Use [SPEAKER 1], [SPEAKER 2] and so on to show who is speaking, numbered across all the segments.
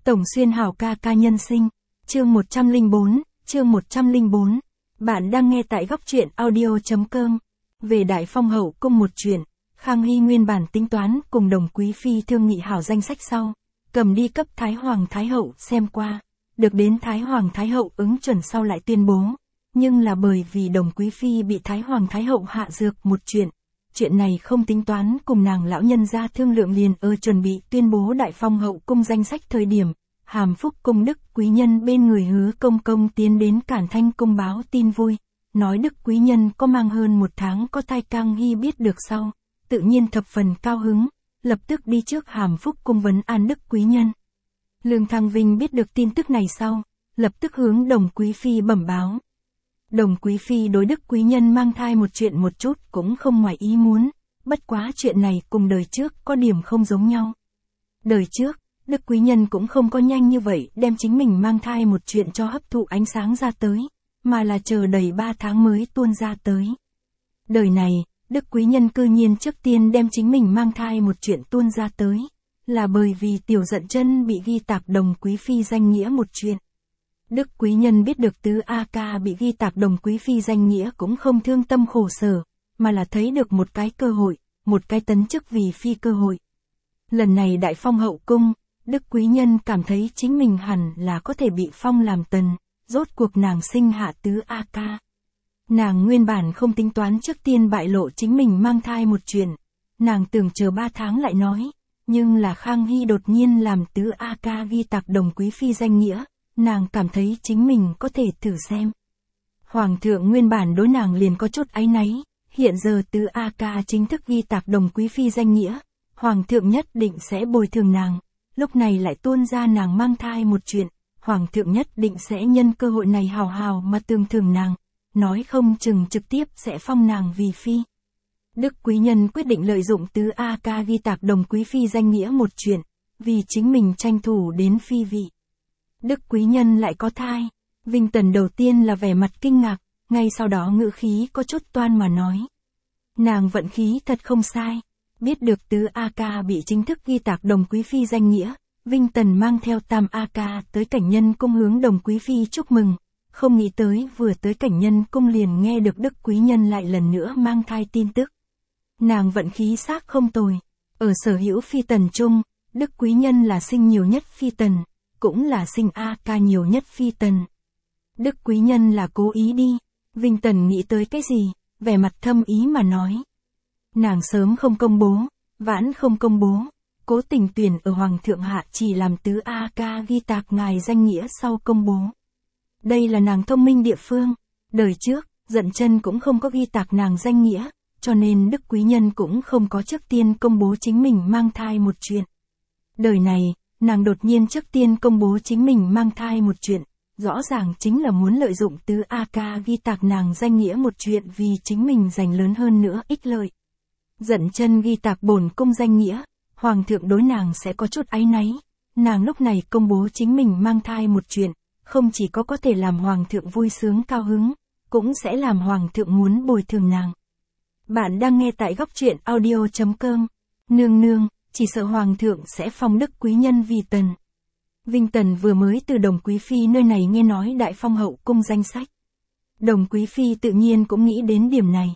[SPEAKER 1] Tổng Xuyên Hảo ca ca nhân sinh, chương 104. Bạn đang nghe tại góc truyện audio.com. Về Đại Phong hậu cung một chuyện, Khang Hy nguyên bản tính toán cùng Đồng Quý Phi thương nghị hảo danh sách sau, cầm đi cấp Thái Hoàng Thái Hậu xem qua, được đến Thái Hoàng Thái Hậu ứng chuẩn sau lại tuyên bố, nhưng là bởi vì Đồng Quý Phi bị Thái Hoàng Thái Hậu hạ dược một chuyện này không tính toán cùng nàng lão nhân gia thương lượng liền chuẩn bị tuyên bố Đại Phong hậu cung danh sách thời điểm, Hàm Phúc cung Đức quý nhân bên người Hứa công công tiến đến Cản Thanh cung báo tin vui, nói Đức quý nhân có mang hơn một tháng có thai. Khang Hy biết được sau, tự nhiên thập phần cao hứng, lập tức đi trước Hàm Phúc cung vấn an Đức quý nhân. Lương Thăng Vinh biết được tin tức này sau, lập tức hướng Đồng Quý Phi bẩm báo. Đồng Quý Phi đối Đức quý nhân mang thai một chuyện một chút cũng không ngoài ý muốn, bất quá chuyện này cùng đời trước có điểm không giống nhau. Đời trước, Đức quý nhân cũng không có nhanh như vậy đem chính mình mang thai một chuyện cho hấp thụ ánh sáng ra tới, mà là chờ đầy 3 tháng mới tuôn ra tới. Đời này, Đức quý nhân cư nhiên trước tiên đem chính mình mang thai một chuyện tuôn ra tới, là bởi vì Tiểu Dận Chân bị ghi tạc Đồng Quý Phi danh nghĩa một chuyện. Đức quý nhân biết được tứ A Ca bị ghi tạc Đồng Quý Phi danh nghĩa cũng không thương tâm khổ sở, mà là thấy được một cái cơ hội, một cái tấn chức vì phi cơ hội. Lần này Đại Phong hậu cung, Đức quý nhân cảm thấy chính mình hẳn là có thể bị phong làm tần, rốt cuộc nàng sinh hạ tứ A Ca. Nàng nguyên bản không tính toán trước tiên bại lộ chính mình mang thai một chuyện, nàng tưởng chờ 3 tháng lại nói, nhưng là Khang Hy đột nhiên làm tứ A Ca ghi tạc Đồng Quý Phi danh nghĩa, nàng cảm thấy chính mình có thể thử xem. Hoàng thượng nguyên bản đối nàng liền có chút áy náy, hiện giờ tứ A Ca chính thức ghi tạc Đồng Quý Phi danh nghĩa, Hoàng thượng nhất định sẽ bồi thường nàng, lúc này lại tuôn ra nàng mang thai một chuyện, Hoàng thượng nhất định sẽ nhân cơ hội này hào hào mà tương thưởng nàng, nói không chừng trực tiếp sẽ phong nàng vì phi. Đức quý nhân quyết định lợi dụng tứ A Ca ghi tạc Đồng Quý Phi danh nghĩa một chuyện, vì chính mình tranh thủ đến phi vị. Đức quý nhân lại có thai, Vinh Tần đầu tiên là vẻ mặt kinh ngạc, ngay sau đó ngữ khí có chút toan mà nói. Nàng vận khí thật không sai, biết được tứ A Ca bị chính thức ghi tạc Đồng Quý Phi danh nghĩa, Vinh Tần mang theo tam A Ca tới Cảnh Nhân cung hướng Đồng Quý Phi chúc mừng, không nghĩ tới vừa tới Cảnh Nhân cung liền nghe được Đức quý nhân lại lần nữa mang thai tin tức. Nàng vận khí xác không tồi, ở sở hữu phi tần chung, Đức quý nhân là sinh nhiều nhất phi tần, cũng là sinh A Ca nhiều nhất phi tần. Đức quý nhân là cố ý đi, Vinh Tần nghĩ tới cái gì, vẻ mặt thâm ý mà nói. Nàng sớm không công bố, vãn không công bố, cố tình tuyển ở Hoàng thượng hạ chỉ làm tứ A Ca ghi tạc ngài danh nghĩa sau công bố. Đây là nàng thông minh địa phương, đời trước, Dận Chân cũng không có ghi tạc nàng danh nghĩa, cho nên Đức quý nhân cũng không có trước tiên công bố chính mình mang thai một chuyện. Đời này, nàng đột nhiên trước tiên công bố chính mình mang thai một chuyện, rõ ràng chính là muốn lợi dụng tứ A Ca ghi tạc nàng danh nghĩa một chuyện vì chính mình giành lớn hơn nữa ích lợi. Dận Chân ghi tạc bổn cung danh nghĩa, Hoàng thượng đối nàng sẽ có chút áy náy, nàng lúc này công bố chính mình mang thai một chuyện, không chỉ có thể làm Hoàng thượng vui sướng cao hứng, cũng sẽ làm Hoàng thượng muốn bồi thường nàng. Bạn đang nghe tại góc truyện audio.com. Nương nương, chỉ sợ Hoàng thượng sẽ phong Đức quý nhân vì tần. Vinh Tần vừa mới từ Đồng Quý Phi nơi này nghe nói Đại Phong hậu cung danh sách. Đồng Quý Phi tự nhiên cũng nghĩ đến điểm này.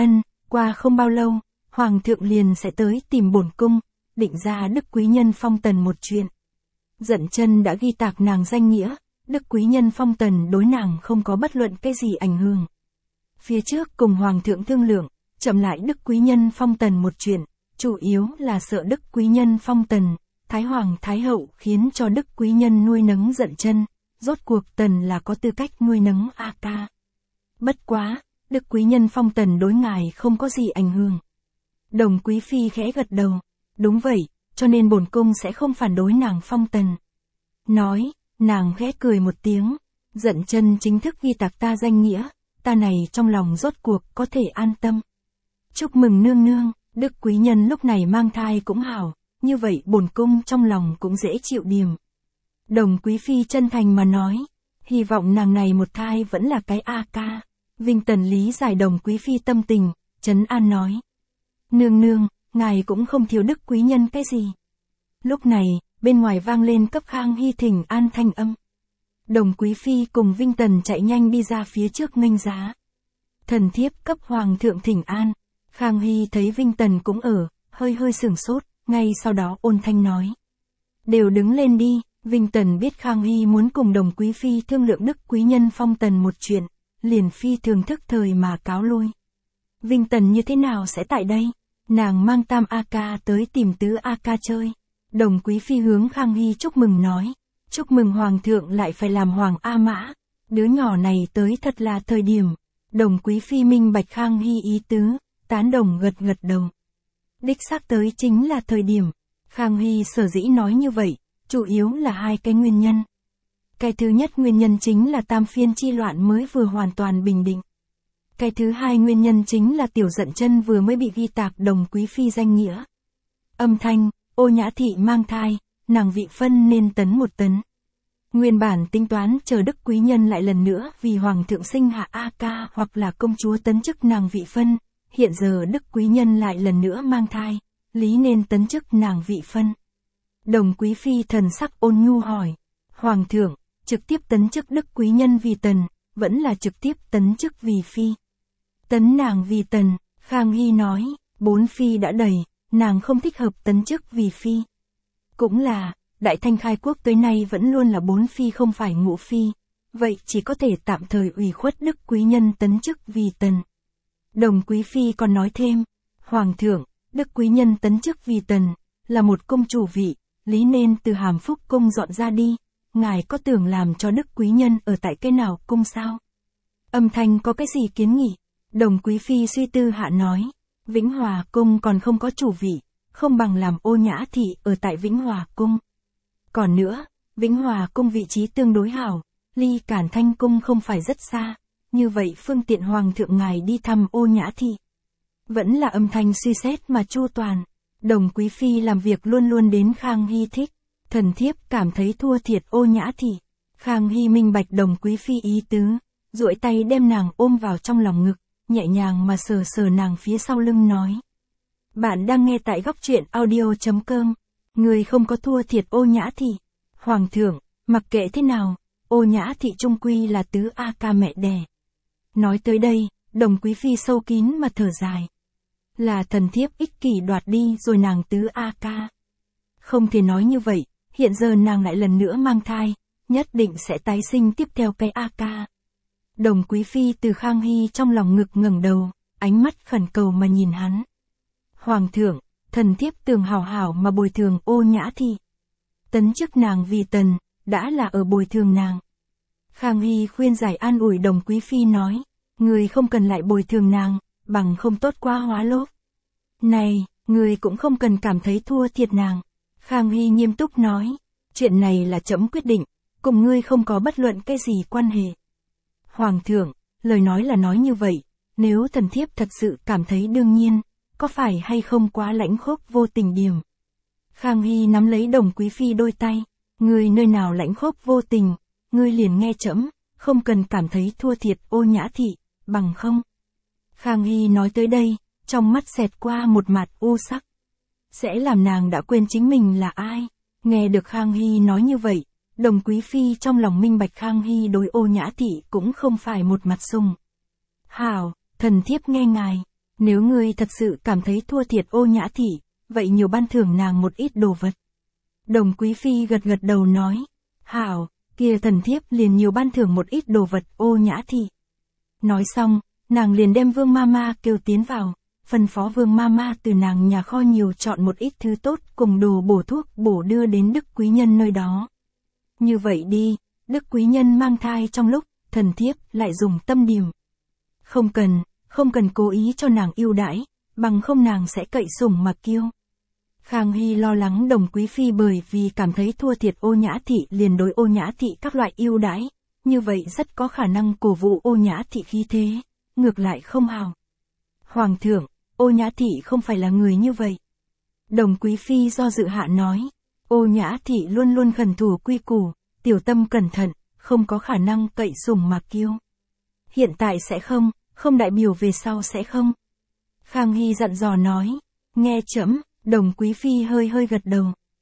[SPEAKER 1] Qua không bao lâu, Hoàng thượng liền sẽ tới tìm bổn cung, định ra Đức quý nhân phong tần một chuyện. Dận Chân đã ghi tạc nàng danh nghĩa, Đức quý nhân phong tần đối nàng không có bất luận cái gì ảnh hưởng. Phía trước cùng Hoàng thượng thương lượng, chậm lại Đức quý nhân phong tần một chuyện, chủ yếu là sợ Đức quý nhân phong tần, Thái Hoàng Thái Hậu khiến cho Đức quý nhân nuôi nấng Dận Chân, rốt cuộc tần là có tư cách nuôi nấng A Ca. Bất quá, Đức quý nhân phong tần đối ngài không có gì ảnh hưởng. Đồng Quý Phi khẽ gật đầu, đúng vậy, cho nên bổn cung sẽ không phản đối nàng phong tần. Nói, nàng khẽ cười một tiếng, Dận Chân chính thức ghi tạc ta danh nghĩa, ta này trong lòng rốt cuộc có thể an tâm. Chúc mừng nương nương, Đức quý nhân lúc này mang thai cũng hảo, như vậy bổn cung trong lòng cũng dễ chịu điểm. Đồng Quý Phi chân thành mà nói, hy vọng nàng này một thai vẫn là cái A Ca. Vinh Tần lý giải Đồng Quý Phi tâm tình, trấn an nói. Nương nương, ngài cũng không thiếu Đức quý nhân cái gì. Lúc này, bên ngoài vang lên cấp Khang Hy thỉnh an thanh âm. Đồng Quý Phi cùng Vinh Tần chạy nhanh đi ra phía trước nghênh giá. Thần thiếp cấp Hoàng thượng thỉnh an. Khang Hy thấy Vinh Tần cũng ở, hơi hơi sửng sốt, ngay sau đó ôn thanh nói. Đều đứng lên đi. Vinh Tần biết Khang Hy muốn cùng Đồng Quý Phi thương lượng Đức Quý Nhân phong tần một chuyện, liền phi thường thức thời mà cáo lui. Vinh Tần như thế nào sẽ tại đây? Nàng mang Tam A Ca tới tìm Tứ A Ca chơi. Đồng Quý Phi hướng Khang Hy chúc mừng nói. Chúc mừng Hoàng thượng lại phải làm Hoàng A Mã. Đứa nhỏ này tới thật là thời điểm. Đồng Quý Phi minh bạch Khang Hy ý tứ, tán đồng gật gật đầu. Đích xác tới chính là thời điểm. Khang Hy sở dĩ nói như vậy, chủ yếu là hai cái nguyên nhân. Cái thứ nhất nguyên nhân chính là Tam Phiên chi loạn mới vừa hoàn toàn bình định. Cái thứ hai nguyên nhân chính là Tiểu Dận Chân vừa mới bị ghi tạc Đồng Quý Phi danh nghĩa. Âm thanh, Ô Nhã Thị mang thai, nàng vị phân nên tấn 1 tấn. Nguyên bản tính toán chờ Đức Quý Nhân lại lần nữa vì Hoàng thượng sinh hạ A Ca hoặc là công chúa tấn chức nàng vị phân, hiện giờ Đức Quý Nhân lại lần nữa mang thai, lý nên tấn chức nàng vị phân. Đồng Quý Phi thần sắc ôn nhu hỏi, Hoàng thượng, trực tiếp tấn chức Đức Quý Nhân vì tần, vẫn là trực tiếp tấn chức vì phi? Tấn nàng vì tần, Khang Hy nói, 4 phi đã đầy, nàng không thích hợp tấn chức vì phi. Cũng là, Đại Thanh khai quốc tới nay vẫn luôn là 4 phi không phải ngũ phi, vậy chỉ có thể tạm thời ủy khuất Đức Quý Nhân tấn chức vì tần. Đồng Quý Phi còn nói thêm, Hoàng thượng, Đức Quý Nhân tấn chức vì tần, là một công chủ vị, lý nên từ Hàm Phúc cung dọn ra đi, ngài có tưởng làm cho Đức Quý Nhân ở tại cái nào cung sao? Âm thanh có cái gì kiến nghị? Đồng Quý Phi suy tư hạ nói, Vĩnh Hòa cung còn không có chủ vị, không bằng làm Ô Nhã Thị ở tại Vĩnh Hòa cung. Còn nữa, Vĩnh Hòa cung vị trí tương đối hảo, ly Cản Thanh cung không phải rất xa, như vậy phương tiện Hoàng thượng ngài đi thăm Ô Nhã Thị. Vẫn là âm thanh suy xét mà chu toàn. Đồng Quý Phi làm việc luôn luôn đến Khang Hy thích, thần thiếp cảm thấy thua thiệt Ô Nhã Thị. Khang Hy minh bạch Đồng Quý Phi ý tứ, duỗi tay đem nàng ôm vào trong lòng ngực, nhẹ nhàng mà sờ sờ nàng phía sau lưng nói. Bạn đang nghe tại góc truyện audio.com, người không có thua thiệt Ô Nhã Thị. Hoàng thượng, mặc kệ thế nào, Ô Nhã Thị trung quy là Tứ A Ca mẹ đẻ. Nói tới đây, Đồng Quý Phi sâu kín mà thở dài. Là thần thiếp ích kỷ đoạt đi rồi nàng Tứ A Ca. Không thể nói như vậy, hiện giờ nàng lại lần nữa mang thai, nhất định sẽ tái sinh tiếp theo cái A Ca. Đồng Quý Phi từ Khang Hy trong lòng ngực ngẩng đầu, ánh mắt khẩn cầu mà nhìn hắn. Hoàng thượng, thần thiếp tưởng hảo hảo mà bồi thường Ô Nhã Thị. Tấn chức nàng vì tần, đã là ở bồi thường nàng. Khang Hy khuyên giải an ủi Đồng Quý Phi nói, người không cần lại bồi thường nàng, bằng không tốt quá hóa lốt. Này, người cũng không cần cảm thấy thua thiệt nàng. Khang Hy nghiêm túc nói, chuyện này là trẫm quyết định, cùng ngươi không có bất luận cái gì quan hệ. Hoàng thượng, lời nói là nói như vậy, nếu thần thiếp thật sự cảm thấy đương nhiên, có phải hay không quá lãnh khốc vô tình điểm? Khang Hy nắm lấy Đồng Quý Phi đôi tay, ngươi nơi nào lãnh khốc vô tình, ngươi liền nghe trẫm, không cần cảm thấy thua thiệt Ô Nhã Thị, bằng không. Khang Hy nói tới đây, trong mắt xẹt qua một mặt u sắc. Sẽ làm nàng đã quên chính mình là ai. Nghe được Khang Hy nói như vậy, Đồng Quý Phi trong lòng minh bạch Khang Hy đối Ô Nhã Thị cũng không phải một mặt sùng. Hảo, thần thiếp nghe ngài, nếu ngươi thật sự cảm thấy thua thiệt Ô Nhã Thị, vậy nhiều ban thưởng nàng một ít đồ vật. Đồng Quý Phi gật gật đầu nói, hảo, kia thần thiếp liền nhiều ban thưởng một ít đồ vật Ô Nhã Thị. Nói xong, nàng liền đem Vương Mama kêu tiến vào, phân phó Vương Mama từ nàng nhà kho nhiều chọn một ít thứ tốt cùng đồ bổ thuốc bổ đưa đến Đức Quý Nhân nơi đó. Như vậy đi, Đức Quý Nhân mang thai trong lúc, thần thiếp lại dùng tâm điểm. Không cần cố ý cho nàng ưu đãi, bằng không nàng sẽ cậy sủng mà kiêu. Khang Hy lo lắng Đồng Quý Phi bởi vì cảm thấy thua thiệt Ô Nhã Thị liền đối Ô Nhã Thị các loại ưu đãi, như vậy rất có khả năng cổ vũ Ô Nhã Thị khí thế, ngược lại không hào. Hoàng thượng, Ô Nhã Thị không phải là người như vậy. Đồng Quý Phi do dự hạ nói, Ô Nhã Thị luôn luôn khẩn thủ quy củ, tiểu tâm cẩn thận, không có khả năng cậy sủng mà kiêu. Hiện tại sẽ không đại biểu về sau sẽ không. Khang Hy dặn dò nói, nghe trẫm. Đồng Quý Phi hơi hơi gật đầu.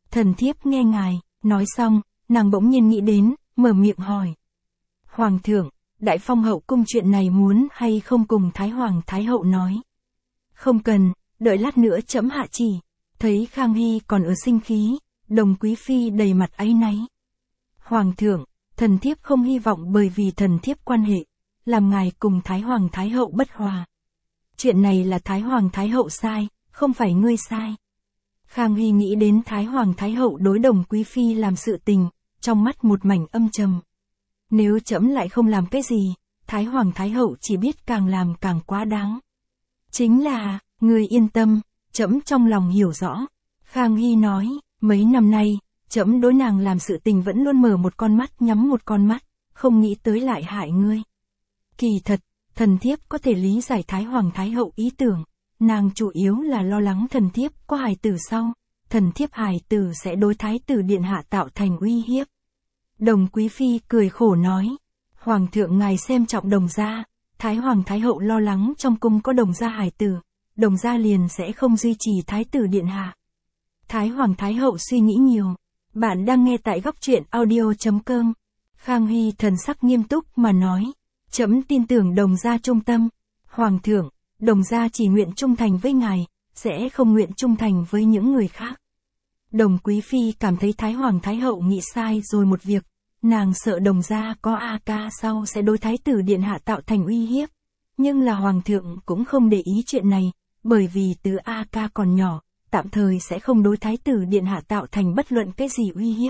[SPEAKER 1] thần thiếp nghe ngài. Nói xong, nàng bỗng nhiên nghĩ đến, mở miệng hỏi. Hoàng thượng, Đại Phong hậu cung chuyện này muốn hay không cùng Thái Hoàng Thái hậu nói? Không cần, đợi lát nữa trẫm hạ chỉ. Thấy Khang Hy còn ở sinh khí, Đồng Quý Phi đầy mặt áy náy. Hoàng thượng, thần thiếp không hy vọng bởi vì thần thiếp quan hệ, làm ngài cùng Thái Hoàng Thái hậu bất hòa. Chuyện này là Thái Hoàng Thái hậu sai, không phải ngươi sai. Khang Hy nghĩ đến Thái Hoàng Thái hậu đối Đồng Quý Phi làm sự tình, trong mắt một mảnh âm trầm. Nếu trẫm lại không làm cái gì, Thái Hoàng Thái hậu chỉ biết càng làm càng quá đáng. Chính là, ngươi yên tâm, trẫm trong lòng hiểu rõ. Khang Hy nói, mấy năm nay, trẫm đối nàng làm sự tình vẫn luôn mở một con mắt nhắm một con mắt, không nghĩ tới lại hại ngươi. Kỳ thật, thần thiếp có thể lý giải Thái Hoàng Thái hậu ý tưởng, nàng chủ yếu là lo lắng thần thiếp có hài tử sau, thần thiếp hài tử sẽ đối Thái tử điện hạ tạo thành uy hiếp. Đồng Quý Phi cười khổ nói, Hoàng thượng ngài xem trọng Đồng gia, Thái Hoàng Thái hậu lo lắng trong cung có Đồng gia hài tử, Đồng gia liền sẽ không duy trì Thái tử điện hạ. Thái Hoàng Thái hậu suy nghĩ nhiều. Bạn đang nghe tại góc truyện audio.com. Khang Hy thần sắc nghiêm túc mà nói, trẫm tin tưởng Đồng gia trung tâm. Hoàng thượng, Đồng gia chỉ nguyện trung thành với ngài, sẽ không nguyện trung thành với những người khác. Đồng Quý Phi cảm thấy Thái Hoàng Thái hậu nghĩ sai rồi một việc, nàng sợ Đồng gia có A ca sau sẽ đối Thái tử điện hạ tạo thành uy hiếp. Nhưng là Hoàng thượng cũng không để ý chuyện này, bởi vì từ A ca còn nhỏ, tạm thời sẽ không đối Thái tử điện hạ tạo thành bất luận cái gì uy hiếp.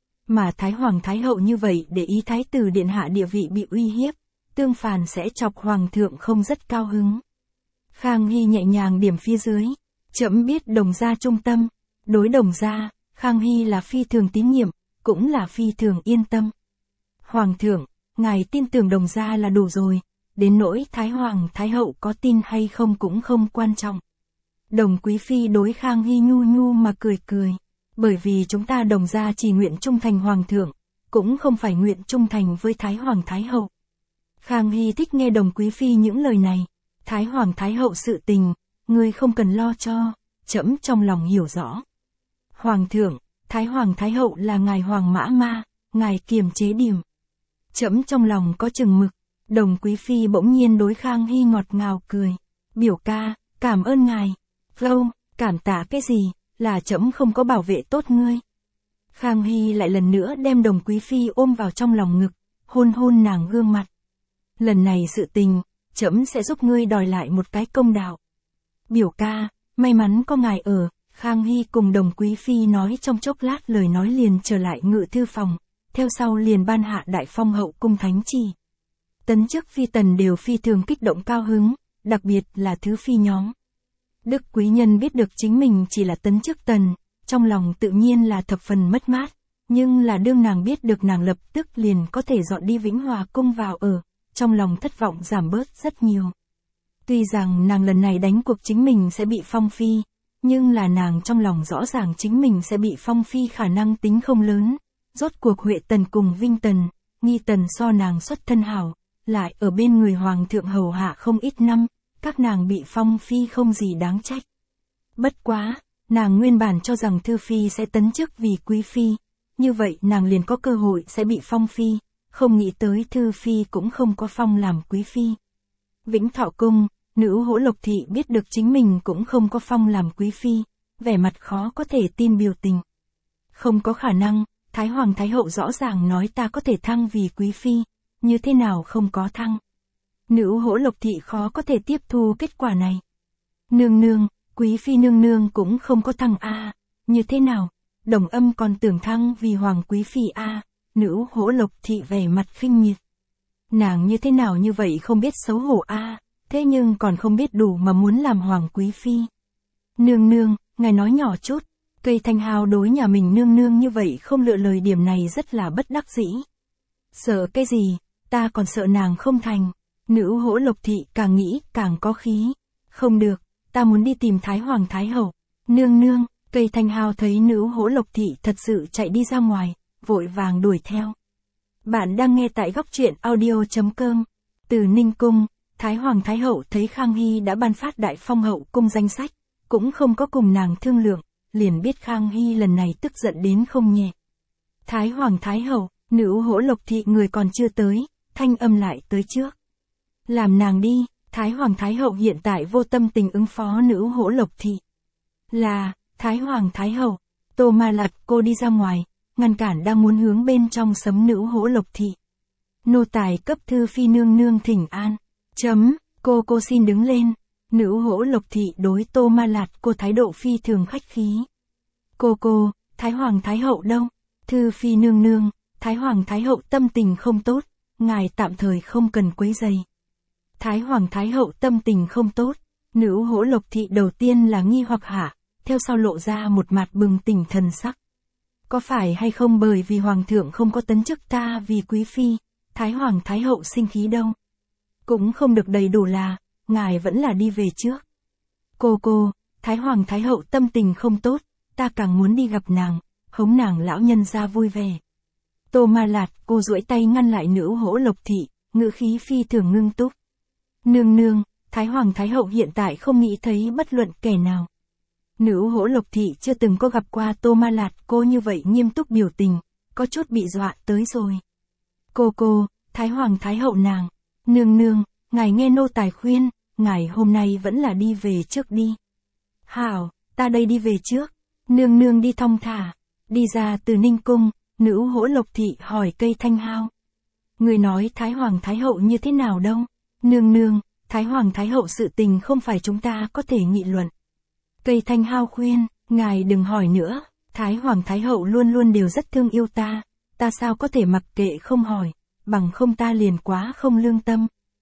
[SPEAKER 1] Mà Thái Hoàng Thái hậu như vậy để ý Thái tử điện hạ địa vị bị uy hiếp, tương phản sẽ chọc Hoàng thượng không rất cao hứng. Khang Hy nhẹ nhàng điểm phía dưới, trẫm biết Đồng gia trung tâm, đối Đồng gia, Khang Hy là phi thường tín nhiệm, cũng là phi thường yên tâm. Hoàng thượng, ngài tin tưởng Đồng gia là đủ rồi, đến nỗi Thái Hoàng Thái hậu có tin hay không cũng không quan trọng. Đồng Quý Phi đối Khang Hy nhu nhu mà cười cười, bởi vì chúng ta Đồng gia chỉ nguyện trung thành Hoàng thượng, cũng không phải nguyện trung thành với Thái Hoàng Thái hậu. Khang Hy thích nghe Đồng Quý Phi những lời này, Thái Hoàng Thái hậu sự tình, ngươi không cần lo cho, trẫm trong lòng hiểu rõ. Hoàng thượng, Thái Hoàng Thái hậu là ngài Hoàng mã ma, ngài kiềm chế điểm. Trẫm trong lòng có chừng mực. Đồng Quý Phi bỗng nhiên đối Khang Hy ngọt ngào cười, biểu ca, cảm ơn ngài. Lâu, cảm tạ cái gì, là trẫm không có bảo vệ tốt ngươi. Khang Hy lại lần nữa đem Đồng Quý Phi ôm vào trong lòng ngực, hôn hôn nàng gương mặt. Lần này sự tình, trẫm sẽ giúp ngươi đòi lại một cái công đạo. Biểu ca, may mắn có ngài ở. Khang Hy cùng Đồng Quý Phi nói trong chốc lát lời nói liền trở lại ngự thư phòng, theo sau liền ban hạ Đại Phong hậu cung thánh chỉ. Tấn chức phi tần đều phi thường kích động cao hứng, đặc biệt là thứ phi nhóm. Đức quý nhân biết được chính mình chỉ là tấn chức tần, trong lòng tự nhiên là thập phần mất mát, nhưng là đương nàng biết được nàng lập tức liền có thể dọn đi Vĩnh Hòa cung vào ở, trong lòng thất vọng giảm bớt rất nhiều. Tuy rằng nàng lần này đánh cuộc chính mình sẽ bị phong phi, nhưng là nàng trong lòng rõ ràng chính mình sẽ bị phong phi khả năng tính không lớn. Rốt cuộc Huệ tần cùng Vinh tần, Nghi tần so nàng xuất thân hảo, lại ở bên người Hoàng thượng hầu hạ không ít năm, các nàng bị phong phi không gì đáng trách. Bất quá, nàng nguyên bản cho rằng Thư Phi sẽ tấn chức vì Quý Phi, như vậy nàng liền có cơ hội sẽ bị phong phi, không nghĩ tới Thư Phi cũng không có phong làm Quý Phi. Vĩnh Thọ cung, nữ Hỗ Lộc Thị biết được chính mình cũng không có phong làm Quý Phi, vẻ mặt khó có thể tin biểu tình. Không có khả năng, Thái Hoàng Thái Hậu rõ ràng nói ta có thể thăng vì Quý Phi, như thế nào không có thăng. Nữ Hỗ Lộc Thị khó có thể tiếp thu kết quả này. Nương nương, Quý Phi nương nương cũng không có thăng a, như thế nào, Đồng Âm còn tưởng thăng vì Hoàng Quý Phi a. Nữ Hỗ Lộc Thị vẻ mặt khinh miệt. Nàng như thế nào như vậy không biết xấu hổ a, thế nhưng còn không biết đủ mà muốn làm Hoàng Quý Phi. Nương nương, ngài nói nhỏ chút, Cây Thanh Hào đối nhà mình nương nương như vậy không lựa lời điểm này rất là bất đắc dĩ. Sợ cái gì, ta còn sợ nàng không thành. Nữ Hỗ Lộc Thị càng nghĩ càng có khí. Không được, ta muốn đi tìm Thái Hoàng Thái Hậu. Nương nương, Cây Thanh Hào thấy nữ Hỗ Lộc Thị thật sự chạy đi ra ngoài, vội vàng đuổi theo. Bạn đang nghe tại góc truyện audio.com. Từ Ninh Cung, Thái Hoàng Thái Hậu thấy Khang Hy đã ban phát Đại Phong hậu cung danh sách, cũng không có cùng nàng thương lượng, liền biết Khang Hy lần này tức giận đến không nhẹ. Thái Hoàng Thái Hậu, nữ Hỗ Lộc Thị người còn chưa tới, thanh âm lại tới trước. Làm nàng đi, Thái Hoàng Thái Hậu hiện tại vô tâm tình ứng phó nữ Hỗ Lộc Thị. Là, Thái Hoàng Thái Hậu, Tô Ma Lạt cô đi ra ngoài, ngăn cản đang muốn hướng bên trong sấm nữ Hỗ Lộc Thị. Nô tài cấp thư phi nương nương thỉnh an. Cô xin đứng lên. Nữ Hỗ Lộc Thị đối Tô Ma Lạt cô thái độ phi thường khách khí. Cô, Thái Hoàng Thái Hậu đâu? Thư phi nương nương, Thái Hoàng Thái Hậu tâm tình không tốt, ngài tạm thời không cần quấy rầy. Thái Hoàng Thái Hậu tâm tình không tốt, nữ Hỗ Lộc Thị đầu tiên là nghi hoặc hạ, theo sau lộ ra một mặt bừng tỉnh thần sắc. Có phải hay không bởi vì Hoàng thượng không có tấn chức ta vì quý phi, Thái Hoàng Thái Hậu sinh khí đâu? Cũng không được đầy đủ là, ngài vẫn là đi về trước. Cô, Thái Hoàng Thái Hậu tâm tình không tốt, ta càng muốn đi gặp nàng, hống nàng lão nhân ra vui vẻ. Tô Ma Lạt cô duỗi tay ngăn lại nữ Hỗ Lộc Thị, ngữ khí phi thường ngưng túc. Nương, Thái Hoàng Thái Hậu hiện tại không nghĩ thấy bất luận kẻ nào. Nữ Hỗ Lộc Thị chưa từng có gặp qua Tô Ma Lạt cô như vậy nghiêm túc biểu tình, có chút bị dọa tới rồi. Cô, Thái Hoàng Thái Hậu nàng. Nương, ngài nghe nô tài khuyên, ngài hôm nay vẫn là đi về trước đi. Hảo, ta đây đi về trước. Nương đi thong thả. Đi ra từ Ninh Cung, nữ Hỗ Lộc Thị hỏi Cây Thanh Hao. Người nói Thái Hoàng Thái Hậu như thế nào đâu? Nương, Thái Hoàng Thái Hậu sự tình không phải chúng ta có thể nghị luận. Cây Thanh Hao khuyên, ngài đừng hỏi nữa, Thái Hoàng Thái Hậu luôn luôn đều rất thương yêu ta sao có thể mặc kệ không hỏi, bằng không ta liền quá không lương tâm.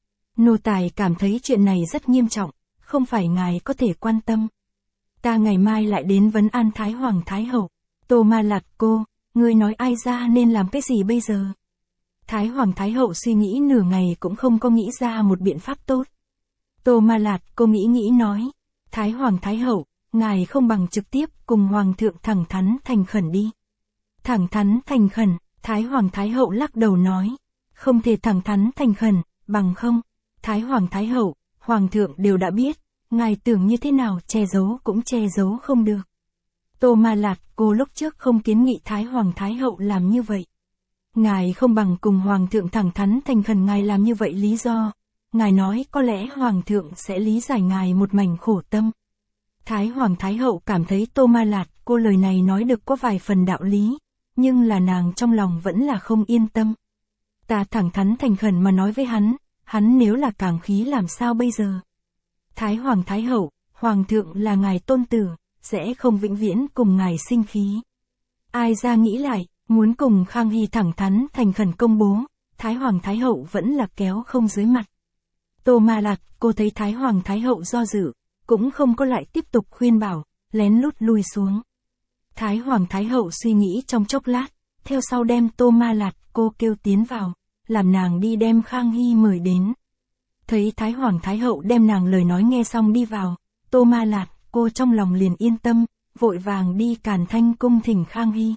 [SPEAKER 1] Nô tài cảm thấy chuyện này rất nghiêm trọng, không phải ngài có thể quan tâm. Ta ngày mai lại đến vấn an Thái Hoàng Thái Hậu. Tô Ma Lạt cô, ngươi nói ai ra nên làm cái gì bây giờ? Thái Hoàng Thái Hậu suy nghĩ nửa ngày cũng không có nghĩ ra một biện pháp tốt. Tô Ma Lạt cô nghĩ nói, Thái Hoàng Thái Hậu, ngài không bằng trực tiếp cùng Hoàng thượng thẳng thắn thành khẩn đi. Thẳng thắn thành khẩn, Thái Hoàng Thái Hậu lắc đầu nói, không thể thẳng thắn thành khẩn, bằng không. Thái Hoàng Thái Hậu, Hoàng thượng đều đã biết, ngài tưởng như thế nào che giấu cũng che giấu không được. Tô Ma Lạt cô lúc trước không kiến nghị Thái Hoàng Thái Hậu làm như vậy. Ngài không bằng cùng Hoàng thượng thẳng thắn thành khẩn ngài làm như vậy lý do. Ngài nói có lẽ Hoàng thượng sẽ lý giải ngài một mảnh khổ tâm. Thái Hoàng Thái Hậu cảm thấy Tô Ma Lạt cô lời này nói được có vài phần đạo lý, nhưng là nàng trong lòng vẫn là không yên tâm. Ta thẳng thắn thành khẩn mà nói với hắn nếu là càng khí làm sao bây giờ? Thái Hoàng Thái Hậu, Hoàng thượng là ngài tôn tử, sẽ không vĩnh viễn cùng ngài sinh khí. Ai ra nghĩ lại, muốn cùng Khang Hy thẳng thắn thành khẩn công bố, Thái Hoàng Thái Hậu vẫn là kéo không dưới mặt. Tô Ma Lạt cô thấy Thái Hoàng Thái Hậu do dự, cũng không có lại tiếp tục khuyên bảo, lén lút lui xuống. Thái Hoàng Thái Hậu suy nghĩ trong chốc lát, theo sau đem Tô Ma Lạt cô kêu tiến vào, làm nàng đi đem Khang Hy mời đến. Thấy Thái Hoàng Thái Hậu đem nàng lời nói nghe xong đi vào, Tô Ma Lạt cô trong lòng liền yên tâm, vội vàng đi Càn Thanh cung thỉnh Khang Hy.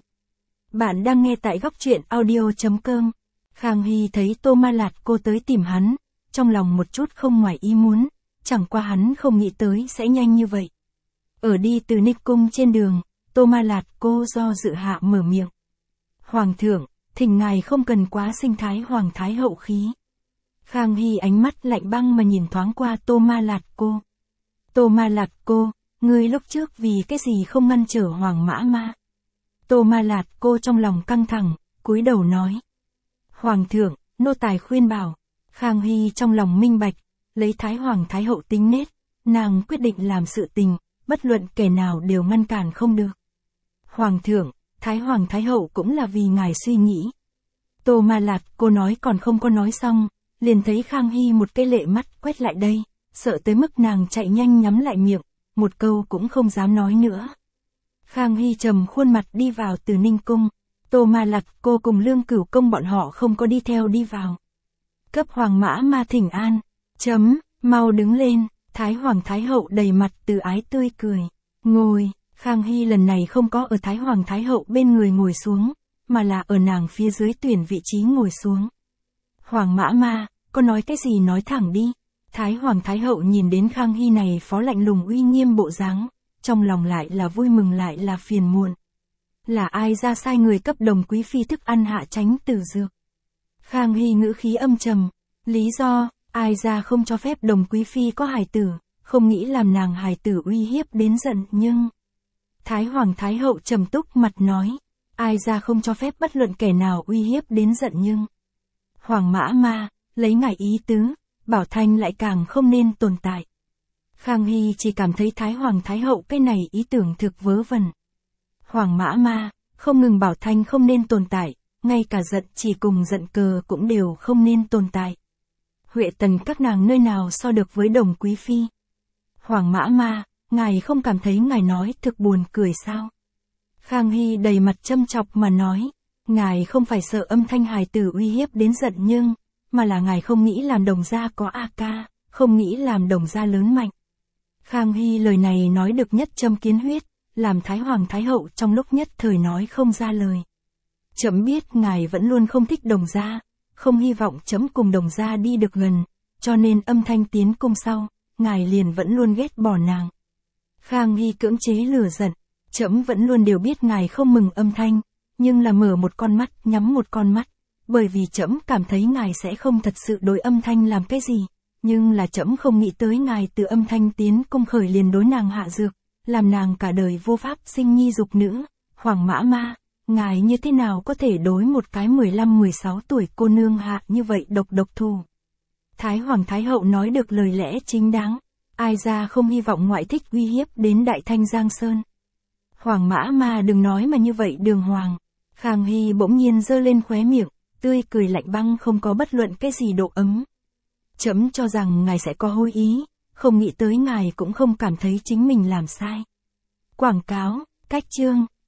[SPEAKER 1] Bạn đang nghe tại góc truyện audio.com. Khang Hy thấy Tô Ma Lạt cô tới tìm hắn, trong lòng một chút không ngoài ý muốn, chẳng qua hắn không nghĩ tới sẽ nhanh như vậy. Ở đi từ Ninh cung trên đường, Tô Ma Lạt cô do dự hạ mở miệng. Hoàng thượng, thỉnh ngài không cần quá sinh Thái Hoàng Thái Hậu khí. Khang Hy ánh mắt lạnh băng mà nhìn thoáng qua Tô Ma Lạt cô. Tô Ma Lạt cô, ngươi lúc trước vì cái gì không ngăn trở Hoàng Mã Ma? Tô Ma Lạt cô trong lòng căng thẳng, cúi đầu nói. Hoàng thượng, nô tài khuyên bảo. Khang Hy trong lòng minh bạch, lấy Thái Hoàng Thái Hậu tính nết, nàng quyết định làm sự tình, bất luận kẻ nào đều ngăn cản không được. Hoàng thượng, Thái Hoàng Thái Hậu cũng là vì ngài suy nghĩ. Tô Ma Lạt cô nói còn không có nói xong, liền thấy Khang Hy một cái lệ mắt quét lại đây, sợ tới mức nàng chạy nhanh nhắm lại miệng, một câu cũng không dám nói nữa. Khang Hy trầm khuôn mặt đi vào từ Ninh cung, Tô Ma Lạt cô cùng Lương Cửu công bọn họ không có đi theo đi vào. Cấp Hoàng Mã Ma thỉnh an, mau đứng lên, Thái Hoàng Thái Hậu đầy mặt từ ái tươi cười, ngồi. Khang Hy lần này không có ở Thái Hoàng Thái Hậu bên người ngồi xuống, mà là ở nàng phía dưới tuyển vị trí ngồi xuống. Hoàng Mã Ma, có nói cái gì nói thẳng đi. Thái Hoàng Thái Hậu nhìn đến Khang Hy này phó lạnh lùng uy nghiêm bộ dáng, trong lòng lại là vui mừng lại là phiền muộn. Là ai ra sai người cấp Đồng Quý Phi thức ăn hạ tránh tử dược? Khang Hy ngữ khí âm trầm, lý do, ai ra không cho phép Đồng Quý Phi có hài tử, không nghĩ làm nàng hài tử uy hiếp đến giận nhưng... Thái Hoàng Thái Hậu trầm túc mặt nói, ai ra không cho phép bất luận kẻ nào uy hiếp đến giận nhưng... Hoàng Mã Ma, lấy ngài ý tứ, Bảo Thanh lại càng không nên tồn tại. Khang Hy chỉ cảm thấy Thái Hoàng Thái Hậu cái này ý tưởng thực vớ vẩn. Hoàng Mã Ma, không ngừng Bảo Thanh không nên tồn tại, ngay cả giận chỉ cùng giận cờ cũng đều không nên tồn tại. Huệ Tần các nàng nơi nào so được với Đồng Quý Phi? Hoàng Mã Ma, ngài không cảm thấy ngài nói thực buồn cười sao? Khang Hy đầy mặt châm chọc mà nói, ngài không phải sợ âm thanh hài tử uy hiếp đến giận nhưng, mà là ngài không nghĩ làm Đồng gia có A ca, không nghĩ làm Đồng gia lớn mạnh. Khang Hy lời này nói được nhất châm kiến huyết, làm Thái Hoàng Thái Hậu trong lúc nhất thời nói không ra lời. Trẫm biết ngài vẫn luôn không thích Đồng gia, không hy vọng trẫm cùng Đồng gia đi được gần, cho nên âm thanh tiến cung sau, ngài liền vẫn luôn ghét bỏ nàng. Khang Hy cưỡng chế lửa giận, trẫm vẫn luôn đều biết ngài không mừng âm thanh, nhưng là mở một con mắt nhắm một con mắt, bởi vì trẫm cảm thấy ngài sẽ không thật sự đối âm thanh làm cái gì, nhưng là trẫm không nghĩ tới ngài từ âm thanh tiến cung khởi liền đối nàng hạ dược, làm nàng cả đời vô pháp sinh nhi dục nữ. Hoàng Mã Ma, ngài như thế nào có thể đối một cái 15-16 tuổi cô nương hạ như vậy độc thù? Thái Hoàng Thái Hậu nói được lời lẽ chính đáng, ai ra không hy vọng ngoại thích uy hiếp đến Đại Thanh Giang Sơn. Hoàng Mã Ma đừng nói mà như vậy đường hoàng. Khang Hy bỗng nhiên giơ lên khóe miệng, tươi cười lạnh băng không có bất luận cái gì độ ấm. Trẫm cho rằng ngài sẽ có hối ý, không nghĩ tới ngài cũng không cảm thấy chính mình làm sai. Quảng cáo, cách chương.